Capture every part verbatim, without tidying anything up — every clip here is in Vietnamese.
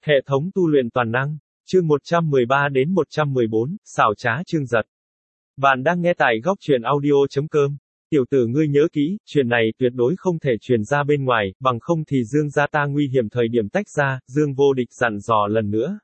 Hệ thống tu luyện toàn năng, chương một trăm mười ba đến một trăm mười bốn, xảo trá Chương Giật. Bạn đang nghe tại góc truyện audio.com. Tiểu tử ngươi nhớ kỹ, chuyện này tuyệt đối không thể truyền ra bên ngoài, bằng không thì Dương gia ta nguy hiểm thời điểm tách ra, Dương Vô Địch dặn dò lần nữa.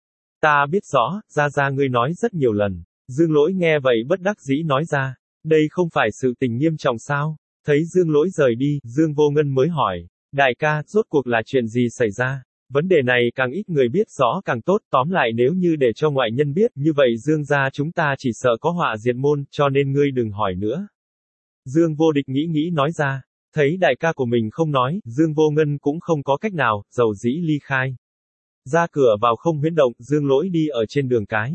Ta biết rõ, gia gia ngươi nói rất nhiều lần. Dương Lỗi nghe vậy bất đắc dĩ nói ra, đây không phải sự tình nghiêm trọng sao? Thấy Dương Lỗi rời đi, Dương Vô Ngân mới hỏi, đại ca, rốt cuộc là chuyện gì xảy ra? Vấn đề này càng ít người biết rõ càng tốt, tóm lại nếu như để cho ngoại nhân biết, như vậy Dương gia chúng ta chỉ sợ có họa diệt môn, cho nên ngươi đừng hỏi nữa. Dương Vô Địch nghĩ nghĩ nói ra, thấy đại ca của mình không nói, Dương Vô Ngân cũng không có cách nào, dầu dĩ ly khai. Ra cửa vào không huyễn động, Dương Lỗi đi ở trên đường cái.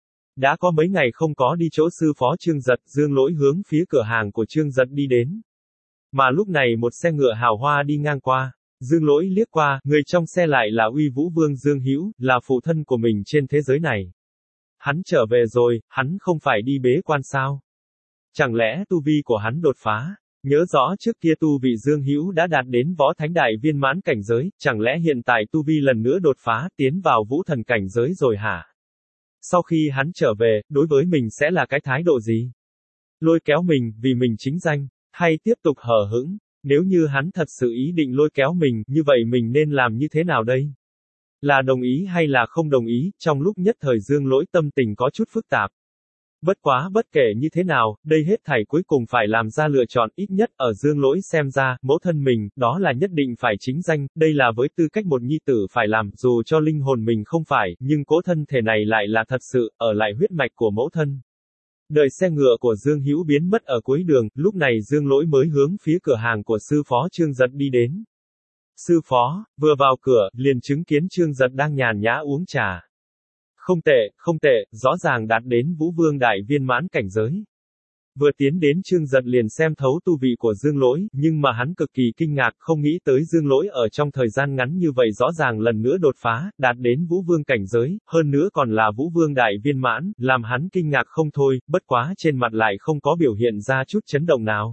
Đã có mấy ngày không có đi chỗ sư phó Trương Giật, Dương Lỗi hướng phía cửa hàng của Trương Giật đi đến. Mà lúc này một xe ngựa hào hoa đi ngang qua. Dương Lỗi liếc qua, người trong xe lại là Uy Vũ Vương Dương Hữu, là phụ thân của mình trên thế giới này. Hắn trở về rồi, hắn không phải đi bế quan sao? Chẳng lẽ tu vi của hắn đột phá? Nhớ rõ trước kia tu vị Dương Hữu đã đạt đến võ thánh đại viên mãn cảnh giới, chẳng lẽ hiện tại tu vi lần nữa đột phá, tiến vào vũ thần cảnh giới rồi hả? Sau khi hắn trở về, đối với mình sẽ là cái thái độ gì? Lôi kéo mình, vì mình chính danh, hay tiếp tục hờ hững? Nếu như hắn thật sự ý định lôi kéo mình, như vậy mình nên làm như thế nào đây? Là đồng ý hay là không đồng ý, trong lúc nhất thời Dương Lỗi tâm tình có chút phức tạp. Bất quá bất kể như thế nào, đây hết thảy cuối cùng phải làm ra lựa chọn, ít nhất ở Dương Lỗi xem ra, mẫu thân mình, đó là nhất định phải chính danh, đây là với tư cách một nhi tử phải làm, dù cho linh hồn mình không phải, nhưng cố thân thể này lại là thật sự, ở lại huyết mạch của mẫu thân. Đợi xe ngựa của Dương Hữu biến mất ở cuối đường, lúc này Dương Lỗi mới hướng phía cửa hàng của sư phó Trương Giật đi đến. Sư phó, vừa vào cửa, liền chứng kiến Trương Giật đang nhàn nhã uống trà. Không tệ, không tệ, rõ ràng đạt đến Vũ Vương đại viên mãn cảnh giới. Vừa tiến đến Trương Giật liền xem thấu tu vị của Dương Lỗi, nhưng mà hắn cực kỳ kinh ngạc, không nghĩ tới Dương Lỗi ở trong thời gian ngắn như vậy rõ ràng lần nữa đột phá, đạt đến Vũ Vương cảnh giới, hơn nữa còn là Vũ Vương đại viên mãn, làm hắn kinh ngạc không thôi, bất quá trên mặt lại không có biểu hiện ra chút chấn động nào.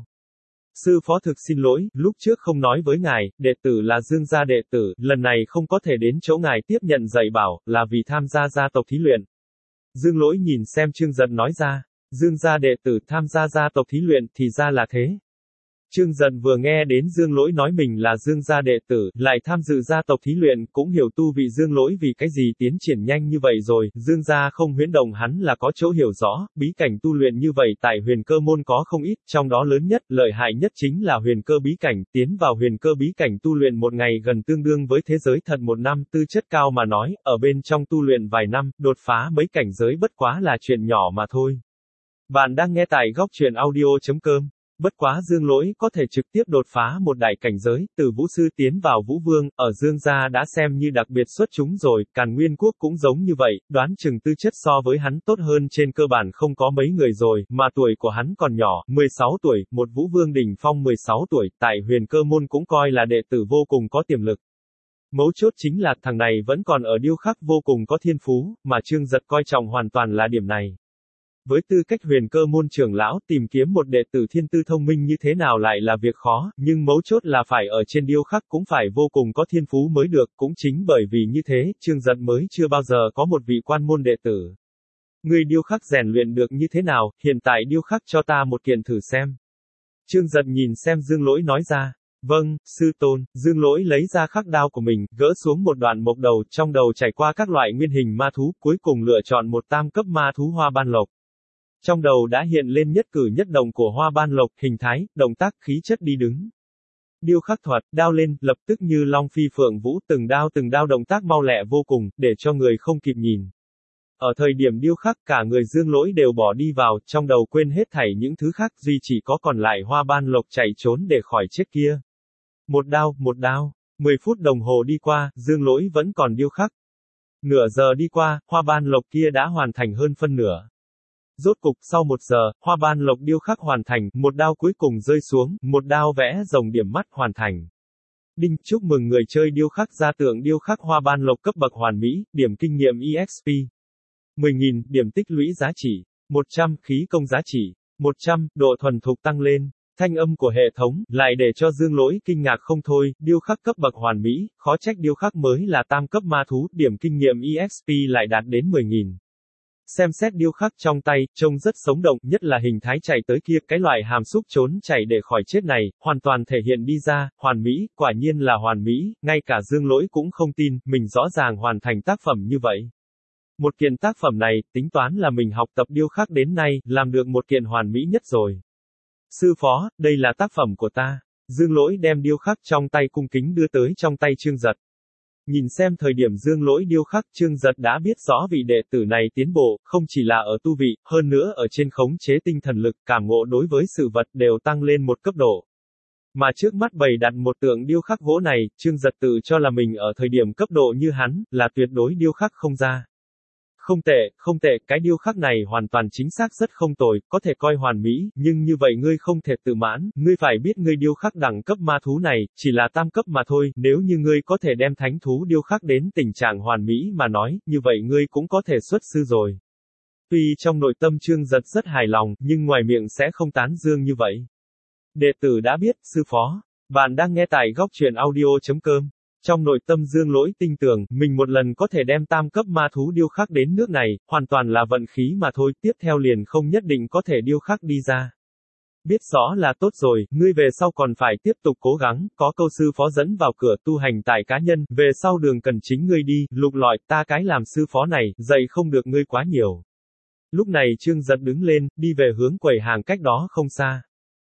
Sư phó thực xin lỗi, lúc trước không nói với ngài, đệ tử là Dương gia đệ tử, lần này không có thể đến chỗ ngài tiếp nhận dạy bảo, là vì tham gia gia tộc thí luyện. Dương Lỗi nhìn xem Trương Giật nói ra, Dương gia đệ tử tham gia gia tộc thí luyện, thì ra là thế. Trương Giật vừa nghe đến Dương Lỗi nói mình là Dương gia đệ tử, lại tham dự gia tộc thí luyện, cũng hiểu tu vị Dương Lỗi vì cái gì tiến triển nhanh như vậy rồi, Dương gia không huyễn động hắn là có chỗ hiểu rõ, bí cảnh tu luyện như vậy tại huyền cơ môn có không ít, trong đó lớn nhất, lợi hại nhất chính là huyền cơ bí cảnh, tiến vào huyền cơ bí cảnh tu luyện một ngày gần tương đương với thế giới thật một năm, tư chất cao mà nói, ở bên trong tu luyện vài năm, đột phá mấy cảnh giới bất quá là chuyện nhỏ mà thôi. Bạn đang nghe tại góc truyện audio.com. Bất quá Dương Lỗi có thể trực tiếp đột phá một đại cảnh giới, từ Vũ Sư tiến vào Vũ Vương, ở Dương gia đã xem như đặc biệt xuất chúng rồi, Càn Nguyên Quốc cũng giống như vậy, đoán chừng tư chất so với hắn tốt hơn trên cơ bản không có mấy người rồi, mà tuổi của hắn còn nhỏ, mười sáu tuổi, một Vũ Vương đỉnh phong mười sáu tuổi, tại huyền cơ môn cũng coi là đệ tử vô cùng có tiềm lực. Mấu chốt chính là thằng này vẫn còn ở điêu khắc vô cùng có thiên phú, mà Trương Giật coi trọng hoàn toàn là điểm này. Với tư cách huyền cơ môn trưởng lão, tìm kiếm một đệ tử thiên tư thông minh như thế nào lại là việc khó, nhưng mấu chốt là phải ở trên điêu khắc cũng phải vô cùng có thiên phú mới được, cũng chính bởi vì như thế, Trương Giật mới chưa bao giờ có một vị quan môn đệ tử. Người điêu khắc rèn luyện được như thế nào, hiện tại điêu khắc cho ta một kiện thử xem. Trương Giật nhìn xem Dương Lỗi nói ra. Vâng, sư tôn. Dương Lỗi lấy ra khắc đao của mình, gỡ xuống một đoạn mộc đầu, trong đầu trải qua các loại nguyên hình ma thú, cuối cùng lựa chọn một tam cấp ma thú hoa ban lộc. Trong đầu đã hiện lên nhất cử nhất động của hoa ban lộc, hình thái, động tác, khí chất đi đứng. Điêu khắc thuật, đao lên, lập tức như long phi phượng vũ, từng đao từng đao động tác mau lẹ vô cùng, để cho người không kịp nhìn. Ở thời điểm điêu khắc, cả người Dương Lỗi đều bỏ đi vào, trong đầu quên hết thảy những thứ khác, duy chỉ có còn lại hoa ban lộc chạy trốn để khỏi chết kia. Một đao, một đao, mười phút đồng hồ đi qua, Dương Lỗi vẫn còn điêu khắc. Nửa giờ đi qua, hoa ban lộc kia đã hoàn thành hơn phân nửa. Rốt cục, sau một giờ, hoa ban lộc điêu khắc hoàn thành, một đao cuối cùng rơi xuống, một đao vẽ rồng điểm mắt hoàn thành. Đinh, chúc mừng người chơi điêu khắc ra tượng điêu khắc hoa ban lộc cấp bậc hoàn mỹ, điểm kinh nghiệm e ích pê. mười nghìn, điểm tích lũy giá trị. một trăm, khí công giá trị. một trăm, độ thuần thục tăng lên. Thanh âm của hệ thống, lại để cho Dương Lỗi kinh ngạc không thôi, điêu khắc cấp bậc hoàn mỹ, khó trách điêu khắc mới là tam cấp ma thú, điểm kinh nghiệm e ích pê lại đạt đến mười nghìn. Xem xét điêu khắc trong tay, trông rất sống động, nhất là hình thái chạy tới kia, cái loại hàm xúc trốn chạy để khỏi chết này, hoàn toàn thể hiện đi ra, hoàn mỹ, quả nhiên là hoàn mỹ, ngay cả Dương Lỗi cũng không tin, mình rõ ràng hoàn thành tác phẩm như vậy. Một kiện tác phẩm này, tính toán là mình học tập điêu khắc đến nay, làm được một kiện hoàn mỹ nhất rồi. Sư phó, đây là tác phẩm của ta. Dương Lỗi đem điêu khắc trong tay cung kính đưa tới trong tay Trương Giật. Nhìn xem thời điểm Dương Lỗi điêu khắc, Trương Giật đã biết rõ vị đệ tử này tiến bộ, không chỉ là ở tu vị, hơn nữa ở trên khống chế tinh thần lực, cảm ngộ đối với sự vật đều tăng lên một cấp độ. Mà trước mắt bày đặt một tượng điêu khắc gỗ này, Trương Giật tự cho là mình ở thời điểm cấp độ như hắn, là tuyệt đối điêu khắc không ra. Không tệ, không tệ, cái điêu khắc này hoàn toàn chính xác rất không tồi, có thể coi hoàn mỹ, nhưng như vậy ngươi không thể tự mãn, ngươi phải biết ngươi điêu khắc đẳng cấp ma thú này, chỉ là tam cấp mà thôi, nếu như ngươi có thể đem thánh thú điêu khắc đến tình trạng hoàn mỹ mà nói, như vậy ngươi cũng có thể xuất sư rồi. Tuy trong nội tâm Trương Giật rất hài lòng, nhưng ngoài miệng sẽ không tán dương như vậy. Đệ tử đã biết, sư phó. Bạn đang nghe tại góc truyện audio chấm com. Trong nội tâm Dương Lỗi tin tưởng, mình một lần có thể đem tam cấp ma thú điêu khắc đến nước này, hoàn toàn là vận khí mà thôi, tiếp theo liền không nhất định có thể điêu khắc đi ra. Biết rõ là tốt rồi, ngươi về sau còn phải tiếp tục cố gắng, có câu sư phó dẫn vào cửa tu hành tại cá nhân, về sau đường cần chính ngươi đi, lục lọi, ta cái làm sư phó này, dạy không được ngươi quá nhiều. Lúc này Trương Giật đứng lên, đi về hướng quầy hàng cách đó không xa.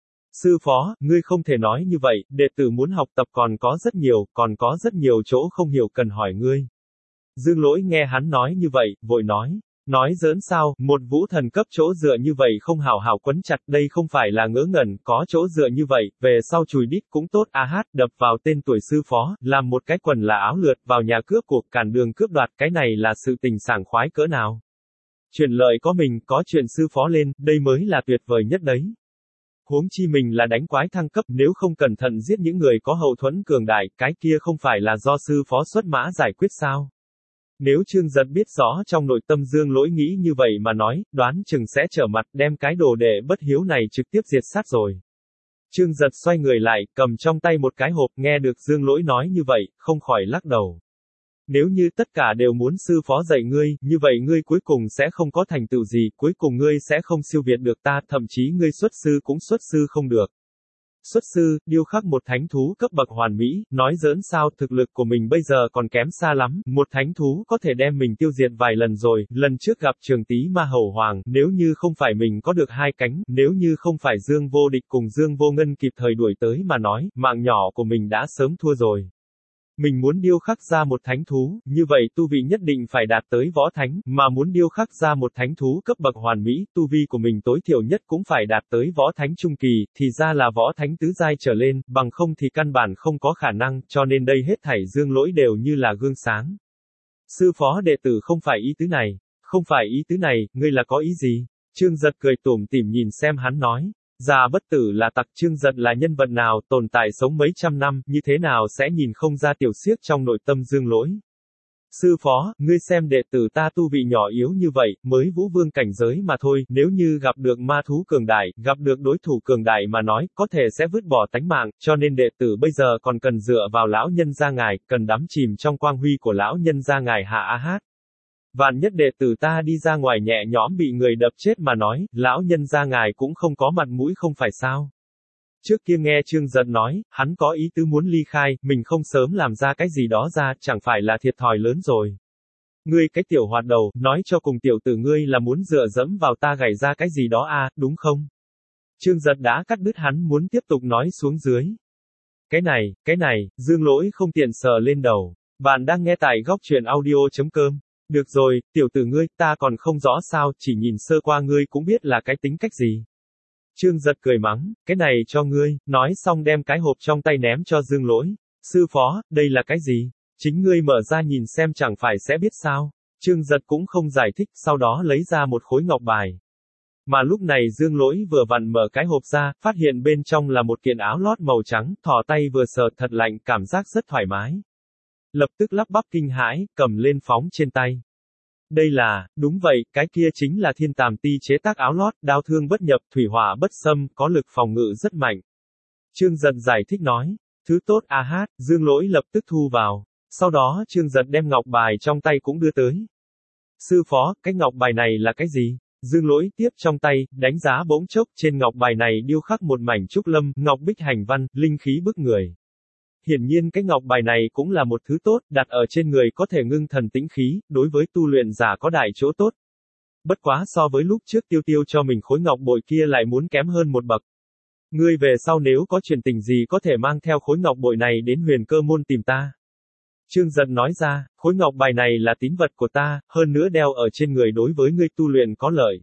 Sư phó, ngươi không thể nói như vậy, đệ tử muốn học tập còn có rất nhiều, còn có rất nhiều chỗ không hiểu cần hỏi ngươi. Dương Lỗi nghe hắn nói như vậy, vội nói. Nói giỡn sao, một vũ thần cấp chỗ dựa như vậy không hảo hảo quấn chặt, đây không phải là ngớ ngẩn, có chỗ dựa như vậy, về sau chùi đít cũng tốt, a hát, đập vào tên tuổi sư phó, làm một cái quần là áo lượt, vào nhà cướp cuộc, cản đường cướp đoạt, cái này là sự tình sảng khoái cỡ nào. Chuyện lợi có mình, có chuyện sư phó lên, đây mới là tuyệt vời nhất đấy. Huống chi mình là đánh quái thăng cấp, nếu không cẩn thận giết những người có hậu thuẫn cường đại, cái kia không phải là do sư phó xuất mã giải quyết sao? Nếu Trương Giật biết rõ trong nội tâm Dương Lỗi nghĩ như vậy mà nói, đoán chừng sẽ trở mặt đem cái đồ đệ bất hiếu này trực tiếp diệt sát rồi. Trương Giật xoay người lại, cầm trong tay một cái hộp, nghe được Dương Lỗi nói như vậy, không khỏi lắc đầu. Nếu như tất cả đều muốn sư phó dạy ngươi, như vậy ngươi cuối cùng sẽ không có thành tựu gì, cuối cùng ngươi sẽ không siêu việt được ta, thậm chí ngươi xuất sư cũng xuất sư không được. Xuất sư, điêu khắc một thánh thú cấp bậc hoàn mỹ, nói giỡn sao, thực lực của mình bây giờ còn kém xa lắm, một thánh thú có thể đem mình tiêu diệt vài lần rồi, lần trước gặp Trường Tý Ma Hầu Hoàng, nếu như không phải mình có được hai cánh, nếu như không phải Dương Vô Địch cùng Dương Vô Ngân kịp thời đuổi tới mà nói, mạng nhỏ của mình đã sớm thua rồi. Mình muốn điêu khắc ra một thánh thú, như vậy tu vị nhất định phải đạt tới võ thánh, mà muốn điêu khắc ra một thánh thú cấp bậc hoàn mỹ, tu vi của mình tối thiểu nhất cũng phải đạt tới võ thánh trung kỳ, thì ra là võ thánh tứ giai trở lên, bằng không thì căn bản không có khả năng, cho nên đây hết thảy Dương Lỗi đều như là gương sáng. Sư phó đệ tử không phải ý tứ này, không phải ý tứ này, ngươi là có ý gì? Trương Giật cười tủm tỉm nhìn xem hắn nói. Già bất tử là tặc, Trương Giật là nhân vật nào, tồn tại sống mấy trăm năm, như thế nào sẽ nhìn không ra tiểu xiếc trong nội tâm Dương Lỗi. Sư phó, ngươi xem đệ tử ta tu vị nhỏ yếu như vậy, mới vũ vương cảnh giới mà thôi, nếu như gặp được ma thú cường đại, gặp được đối thủ cường đại mà nói, có thể sẽ vứt bỏ tánh mạng, cho nên đệ tử bây giờ còn cần dựa vào lão nhân gia ngài, cần đắm chìm trong quang huy của lão nhân gia ngài hạ a hát. Vạn nhất đệ tử ta đi ra ngoài nhẹ nhõm bị người đập chết mà nói, lão nhân gia ngài cũng không có mặt mũi không phải sao. Trước kia nghe Trương Giật nói, hắn có ý tứ muốn ly khai, mình không sớm làm ra cái gì đó ra, chẳng phải là thiệt thòi lớn rồi. Ngươi cái tiểu hoạt đầu, nói cho cùng tiểu tử ngươi là muốn dựa dẫm vào ta gảy ra cái gì đó à, đúng không? Trương Giật đã cắt đứt hắn muốn tiếp tục nói xuống dưới. Cái này, cái này, Dương Lỗi không tiện sờ lên đầu. Bạn đang nghe tại góc truyện audio chấm com. Được rồi, tiểu tử ngươi, ta còn không rõ sao, chỉ nhìn sơ qua ngươi cũng biết là cái tính cách gì. Trương Giật cười mắng, cái này cho ngươi, nói xong đem cái hộp trong tay ném cho Dương Lỗi. Sư phó, đây là cái gì? Chính ngươi mở ra nhìn xem chẳng phải sẽ biết sao. Trương Giật cũng không giải thích, sau đó lấy ra một khối ngọc bài. Mà lúc này Dương Lỗi vừa vặn mở cái hộp ra, phát hiện bên trong là một kiện áo lót màu trắng, thò tay vừa sờ thật lạnh, cảm giác rất thoải mái. Lập tức lắp bắp kinh hãi, cầm lên phóng trên tay. Đây là, đúng vậy, cái kia chính là thiên tàm ti chế tác áo lót, đao thương bất nhập, thủy hỏa bất xâm, có lực phòng ngự rất mạnh. Trương Giật giải thích nói, thứ tốt a hát, Dương Lỗi lập tức thu vào. Sau đó Trương Giật đem ngọc bài trong tay cũng đưa tới. Sư phó, cái ngọc bài này là cái gì? Dương Lỗi tiếp trong tay, đánh giá bỗng chốc, trên ngọc bài này điêu khắc một mảnh trúc lâm, ngọc bích hành văn, linh khí bức người. Hiển nhiên cái ngọc bài này cũng là một thứ tốt, đặt ở trên người có thể ngưng thần tĩnh khí, đối với tu luyện giả có đại chỗ tốt. Bất quá so với lúc trước tiêu tiêu cho mình khối ngọc bội kia lại muốn kém hơn một bậc. Ngươi về sau nếu có chuyện tình gì có thể mang theo khối ngọc bội này đến Huyền Cơ môn tìm ta. Trương Giật nói ra, khối ngọc bài này là tín vật của ta, hơn nữa đeo ở trên người đối với ngươi tu luyện có lợi.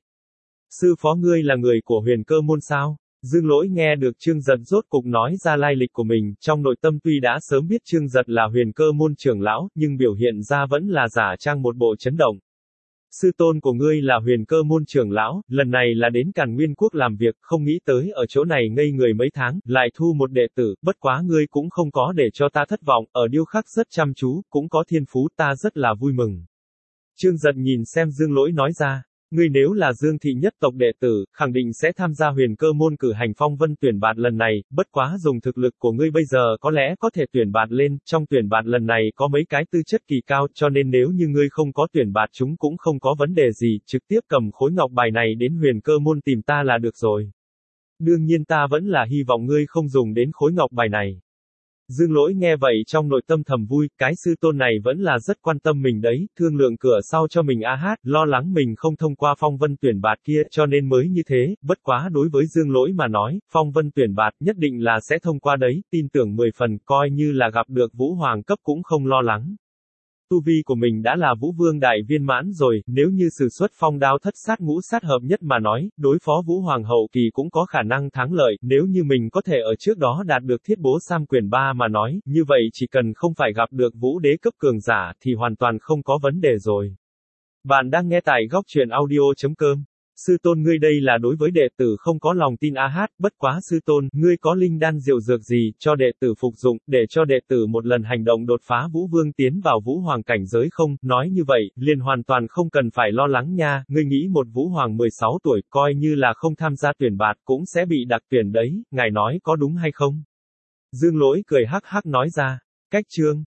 Sư phó ngươi là người của Huyền Cơ môn sao? Dương Lỗi nghe được Trương Giật rốt cục nói ra lai lịch của mình, trong nội tâm tuy đã sớm biết Trương Giật là Huyền Cơ môn trưởng lão, nhưng biểu hiện ra vẫn là giả trang một bộ chấn động. Sư tôn của ngươi là Huyền Cơ môn trưởng lão, lần này là đến Càn Nguyên quốc làm việc, không nghĩ tới ở chỗ này ngây người mấy tháng, lại thu một đệ tử, bất quá ngươi cũng không có để cho ta thất vọng, ở điêu khắc rất chăm chú, cũng có thiên phú, ta rất là vui mừng. Trương Giật nhìn xem Dương Lỗi nói ra, ngươi nếu là Dương thị nhất tộc đệ tử, khẳng định sẽ tham gia Huyền Cơ môn cử hành phong vân tuyển bạt lần này, bất quá dùng thực lực của ngươi bây giờ có lẽ có thể tuyển bạt lên, trong tuyển bạt lần này có mấy cái tư chất kỳ cao, cho nên nếu như ngươi không có tuyển bạt chúng cũng không có vấn đề gì, trực tiếp cầm khối ngọc bài này đến Huyền Cơ môn tìm ta là được rồi. Đương nhiên ta vẫn là hy vọng ngươi không dùng đến khối ngọc bài này. Dương Lỗi nghe vậy trong nội tâm thầm vui, cái sư tôn này vẫn là rất quan tâm mình đấy, thương lượng cửa sau cho mình a hát, lo lắng mình không thông qua phong vân tuyển bạt kia, cho nên mới như thế, bất quá đối với Dương Lỗi mà nói, phong vân tuyển bạt nhất định là sẽ thông qua đấy, tin tưởng mười phần, coi như là gặp được Vũ Hoàng cấp cũng không lo lắng. Tu vi của mình đã là Vũ Vương đại viên mãn rồi, nếu như sử xuất phong đao thất sát ngũ sát hợp nhất mà nói, đối phó Vũ Hoàng hậu kỳ cũng có khả năng thắng lợi, nếu như mình có thể ở trước đó đạt được thiết bố Sam quyền ba mà nói, như vậy chỉ cần không phải gặp được Vũ đế cấp cường giả, thì hoàn toàn không có vấn đề rồi. Bạn đang nghe tại góc truyện audio chấm com. Sư tôn ngươi đây là đối với đệ tử không có lòng tin a hát, bất quá sư tôn, ngươi có linh đan diệu dược gì, cho đệ tử phục dụng, để cho đệ tử một lần hành động đột phá Vũ Vương tiến vào Vũ Hoàng cảnh giới không, nói như vậy, liền hoàn toàn không cần phải lo lắng nha, ngươi nghĩ một Vũ Hoàng mười sáu tuổi, coi như là không tham gia tuyển bạt, cũng sẽ bị đặc tuyển đấy, ngài nói có đúng hay không? Dương Lỗi cười hắc hắc nói ra, cách chương.